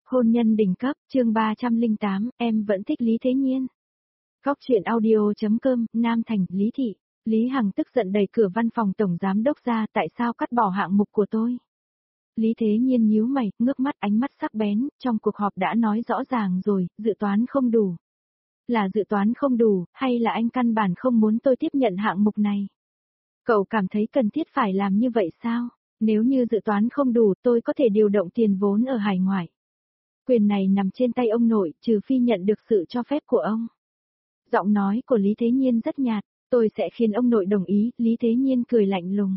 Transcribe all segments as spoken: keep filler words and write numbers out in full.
Hôn nhân đỉnh cấp, chương ba trăm lẻ tám, em vẫn thích Lý Thế Nhiên. Góc truyện audio.com, Nam Thành, Lý Thị. Lý Hằng tức giận đẩy cửa văn phòng tổng giám đốc ra, tại sao cắt bỏ hạng mục của tôi? Lý Thế Nhiên nhíu mày, ngước mắt ánh mắt sắc bén, trong cuộc họp đã nói rõ ràng rồi, dự toán không đủ. Là dự toán không đủ, hay là anh căn bản không muốn tôi tiếp nhận hạng mục này? Cậu cảm thấy cần thiết phải làm như vậy sao? Nếu như dự toán không đủ, tôi có thể điều động tiền vốn ở hải ngoại. Quyền này nằm trên tay ông nội, trừ phi nhận được sự cho phép của ông. Giọng nói của Lý Thế Nhiên rất nhạt, tôi sẽ khiến ông nội đồng ý, Lý Thế Nhiên cười lạnh lùng.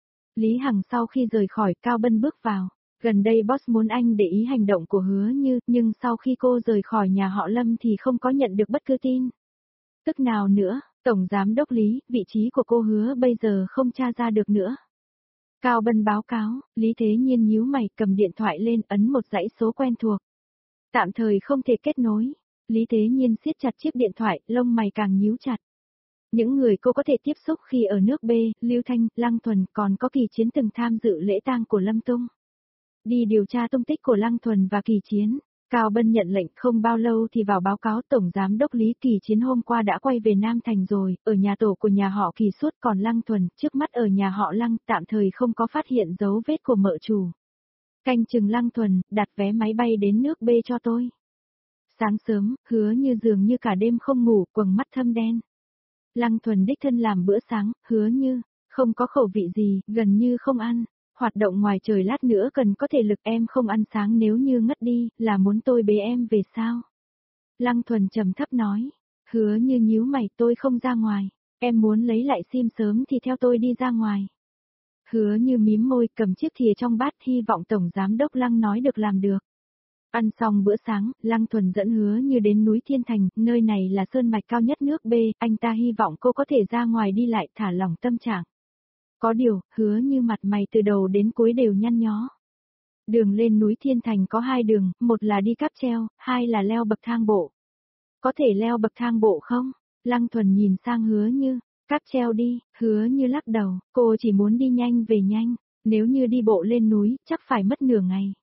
Lý Hằng sau khi rời khỏi, Cao Bân bước vào. Gần đây boss muốn anh để ý hành động của Hứa Như, nhưng sau khi cô rời khỏi nhà họ Lâm thì không có nhận được bất cứ tin tức nào nữa. Tổng giám đốc Lý, vị trí của cô Hứa bây giờ không tra ra được nữa. Cao Bân báo cáo, Lý Thế Nhiên nhíu mày, cầm điện thoại lên, ấn một dãy số quen thuộc. Tạm thời không thể kết nối. Lý Thế Nhiên siết chặt chiếc điện thoại, lông mày càng nhíu chặt. Những người cô có thể tiếp xúc khi ở nước B, Lưu Thanh, Lăng Thuần, còn có Kỳ Chiến từng tham dự lễ tang của Lâm Tung. Đi điều tra tung tích của Lăng Thuần và Kỳ Chiến. Cao Bân nhận lệnh, không bao lâu thì vào báo cáo Tổng Giám đốc Lý. Kỳ Chiến hôm qua đã quay về Nam Thành rồi, ở nhà tổ của nhà họ Kỳ suốt, còn Lăng Thuần, trước mắt ở nhà họ Lăng, tạm thời không có phát hiện dấu vết của mợ chủ. Canh chừng Lăng Thuần, đặt vé máy bay đến nước B cho tôi. Sáng sớm, Hứa Như dường như cả đêm không ngủ, quầng mắt thâm đen. Lăng Thuần đích thân làm bữa sáng, Hứa Như, không có khẩu vị gì, gần như không ăn. Hoạt động ngoài trời lát nữa cần có thể lực, em không ăn sáng, nếu như ngất đi, là muốn tôi bế em về sao? Lăng Thuần trầm thấp nói. Hứa Như nhíu mày, tôi không ra ngoài. Em muốn lấy lại sim sớm thì theo tôi đi ra ngoài. Hứa Như mím môi, cầm chiếc thìa trong bát, hy vọng Tổng Giám đốc Lăng nói được làm được. Ăn xong bữa sáng, Lăng Thuần dẫn Hứa Như đến núi Thiên Thành, nơi này là sơn mạch cao nhất nước B, anh ta hy vọng cô có thể ra ngoài đi lại, thả lỏng tâm trạng. Có điều, Hứa Như mặt mày từ đầu đến cuối đều nhăn nhó. Đường lên núi Thiên Thành có hai đường, một là đi cáp treo, hai là leo bậc thang bộ. Có thể leo bậc thang bộ không? Lăng Thuần nhìn sang Hứa Như, cáp treo đi, Hứa Như lắc đầu, cô chỉ muốn đi nhanh về nhanh, nếu như đi bộ lên núi, chắc phải mất nửa ngày.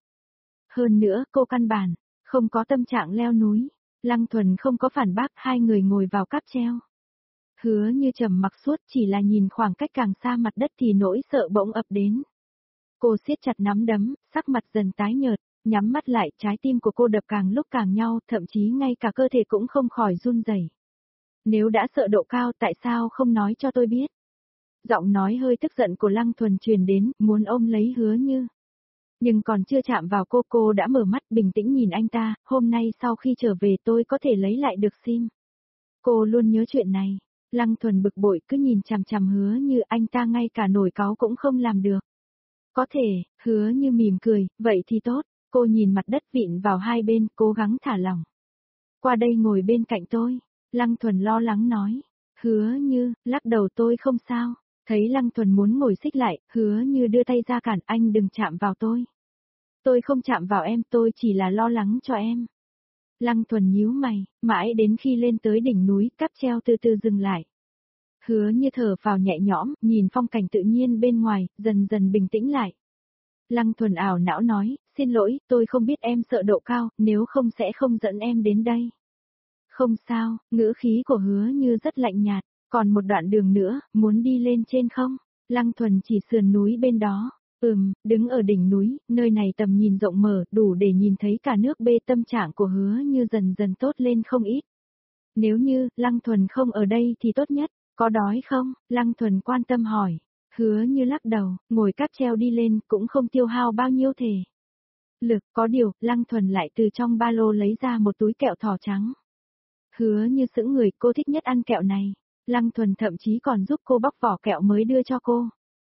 Hơn nữa, cô căn bản không có tâm trạng leo núi. Lăng Thuần không có phản bác, hai người ngồi vào cáp treo. Hứa Như trầm mặc suốt, chỉ là nhìn khoảng cách càng xa mặt đất thì nỗi sợ bỗng ập đến. Cô siết chặt nắm đấm, sắc mặt dần tái nhợt, nhắm mắt lại, trái tim của cô đập càng lúc càng nhau, thậm chí ngay cả cơ thể cũng không khỏi run rẩy. Nếu đã sợ độ cao, tại sao không nói cho tôi biết? Giọng nói hơi tức giận của Lăng Thuần truyền đến, muốn ôm lấy Hứa Như. Nhưng còn chưa chạm vào cô, cô đã mở mắt, bình tĩnh nhìn anh ta, hôm nay sau khi trở về tôi có thể lấy lại được sim. Cô luôn nhớ chuyện này. Lăng Thuần bực bội, cứ nhìn chằm chằm Hứa Như, anh ta ngay cả nổi cáu cũng không làm được. Có thể, Hứa Như mỉm cười, vậy thì tốt. Cô nhìn mặt đất vịn vào hai bên, cố gắng thả lỏng. Qua đây ngồi bên cạnh tôi. Lăng Thuần lo lắng nói. Hứa Như, lắc đầu, tôi không sao. Thấy Lăng Thuần muốn ngồi xích lại, Hứa Như đưa tay ra cản, anh đừng chạm vào tôi. Tôi không chạm vào em, tôi chỉ là lo lắng cho em. Lăng Thuần nhíu mày, mãi đến khi lên tới đỉnh núi, cáp treo từ từ dừng lại. Hứa Như thở vào nhẹ nhõm, nhìn phong cảnh tự nhiên bên ngoài, dần dần bình tĩnh lại. Lăng Thuần ảo não nói, xin lỗi, tôi không biết em sợ độ cao, nếu không sẽ không dẫn em đến đây. Không sao, ngữ khí của Hứa Như rất lạnh nhạt, còn một đoạn đường nữa, muốn đi lên trên không? Lăng Thuần chỉ sườn núi bên đó. Ừm, đứng ở đỉnh núi, nơi này tầm nhìn rộng mở, đủ để nhìn thấy cả nước B. Tâm trạng của Hứa Như dần dần tốt lên không ít. Nếu như, Lăng Thuần không ở đây thì tốt nhất, có đói không? Lăng Thuần quan tâm hỏi. Hứa Như lắc đầu, ngồi cáp treo đi lên, cũng không tiêu hao bao nhiêu thể lực, có điều, Lăng Thuần lại từ trong ba lô lấy ra một túi kẹo thỏ trắng. Hứa Như sững người, cô thích nhất ăn kẹo này. Lăng Thuần thậm chí còn giúp cô bóc vỏ kẹo mới đưa cho cô.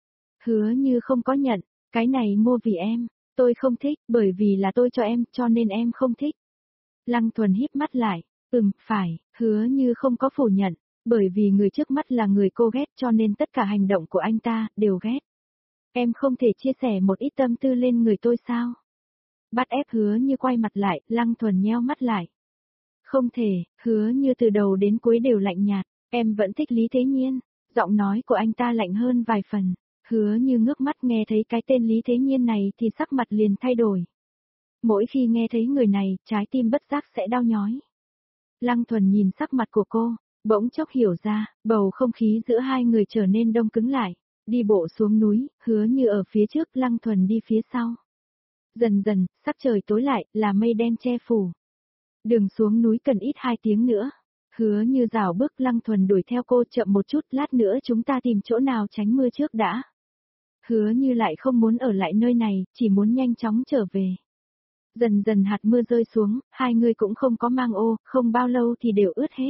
Hứa Như không có nhận, cái này mua vì em, tôi không thích, bởi vì là tôi cho em, cho nên em không thích. Lăng Thuần híp mắt lại, ừm, phải, Hứa Như không có phủ nhận, bởi vì người trước mắt là người cô ghét cho nên tất cả hành động của anh ta, đều ghét. Em không thể chia sẻ một ít tâm tư lên người tôi sao? Bắt ép Hứa Như quay mặt lại, Lăng Thuần nheo mắt lại. Không thể, Hứa Như từ đầu đến cuối đều lạnh nhạt, em vẫn thích Lý Thế Nhiên, giọng nói của anh ta lạnh hơn vài phần. Hứa Như ngước mắt nghe thấy cái tên Lý Thế Nhiên này thì sắc mặt liền thay đổi. Mỗi khi nghe thấy người này, trái tim bất giác sẽ đau nhói. Lăng Thuần nhìn sắc mặt của cô, bỗng chốc hiểu ra, bầu không khí giữa hai người trở nên đông cứng lại. Đi bộ xuống núi, Hứa Như ở phía trước, Lăng Thuần đi phía sau. Dần dần, sắc trời tối lại, là mây đen che phủ. Đường xuống núi cần ít hai tiếng nữa. Hứa Như rảo bước, Lăng Thuần đuổi theo cô, chậm một chút, lát nữa chúng ta tìm chỗ nào tránh mưa trước đã. Hứa Như lại không muốn ở lại nơi này, chỉ muốn nhanh chóng trở về. Dần dần hạt mưa rơi xuống, hai người cũng không có mang ô, không bao lâu thì đều ướt hết.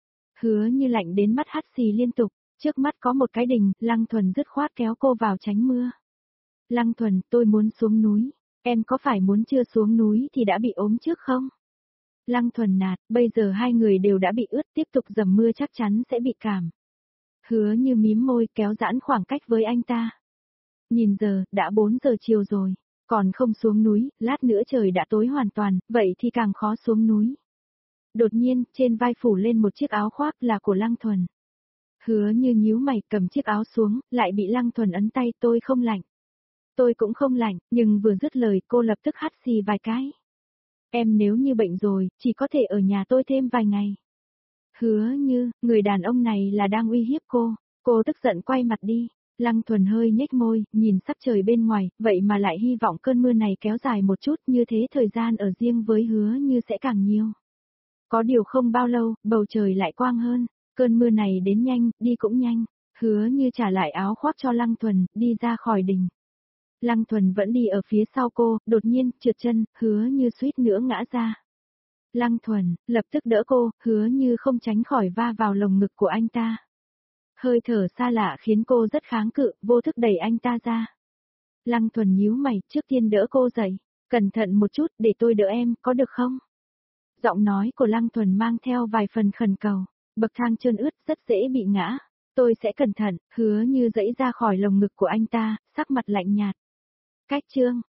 Hứa Như lạnh đến mắt hắt xì liên tục, trước mắt có một cái đình, Lăng Thuần dứt khoát kéo cô vào tránh mưa. Lăng Thuần, tôi muốn xuống núi, em có phải muốn chưa xuống núi thì đã bị ốm trước không? Lăng Thuần nạt, bây giờ hai người đều đã bị ướt, tiếp tục dầm mưa chắc chắn sẽ bị cảm. Hứa Như mím môi, kéo giãn khoảng cách với anh ta. Nhìn giờ, đã bốn giờ chiều rồi, còn không xuống núi, lát nữa trời đã tối hoàn toàn, vậy thì càng khó xuống núi. Đột nhiên, trên vai phủ lên một chiếc áo khoác là của Lăng Thuần. Hứa Như nhíu mày, cầm chiếc áo xuống, lại bị Lăng Thuần ấn tay, tôi không lạnh. Tôi cũng không lạnh, nhưng vừa dứt lời cô lập tức hắt xì vài cái. Em nếu như bệnh rồi, chỉ có thể ở nhà tôi thêm vài ngày. Hứa Như, người đàn ông này là đang uy hiếp cô, cô tức giận quay mặt đi. Lăng Thuần hơi nhếch môi, nhìn sắc trời bên ngoài, vậy mà lại hy vọng cơn mưa này kéo dài một chút, như thế thời gian ở riêng với Hứa Như sẽ càng nhiều. Có điều không bao lâu, bầu trời lại quang hơn, cơn mưa này đến nhanh, đi cũng nhanh. Hứa Như trả lại áo khoác cho Lăng Thuần, đi ra khỏi đình. Lăng Thuần vẫn đi ở phía sau cô, đột nhiên, trượt chân, Hứa Như suýt nữa ngã ra. Lăng Thuần, lập tức đỡ cô, Hứa Như không tránh khỏi va vào lồng ngực của anh ta. Hơi thở xa lạ khiến cô rất kháng cự, vô thức đẩy anh ta ra. Lăng Thuần nhíu mày, trước tiên đỡ cô dậy, cẩn thận một chút, để tôi đỡ em, có được không? Giọng nói của Lăng Thuần mang theo vài phần khẩn cầu, bậc thang trơn ướt rất dễ bị ngã, tôi sẽ cẩn thận. Hứa Như giãy ra khỏi lồng ngực của anh ta, sắc mặt lạnh nhạt. Cách chương